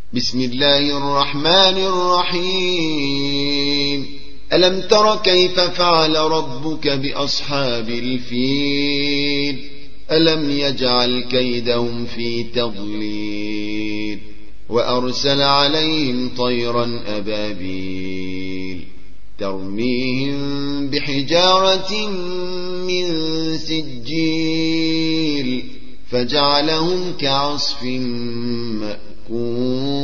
بسم الله الرحمن الرحيم. ألم تر كيف فعل ربك بأصحاب الفيل؟ ألم يجعل كيدهم في تضليل وأرسل عليهم طيرا أبابيل ترميهم بحجارة من سجيل فجعلهم كعصف مأكول.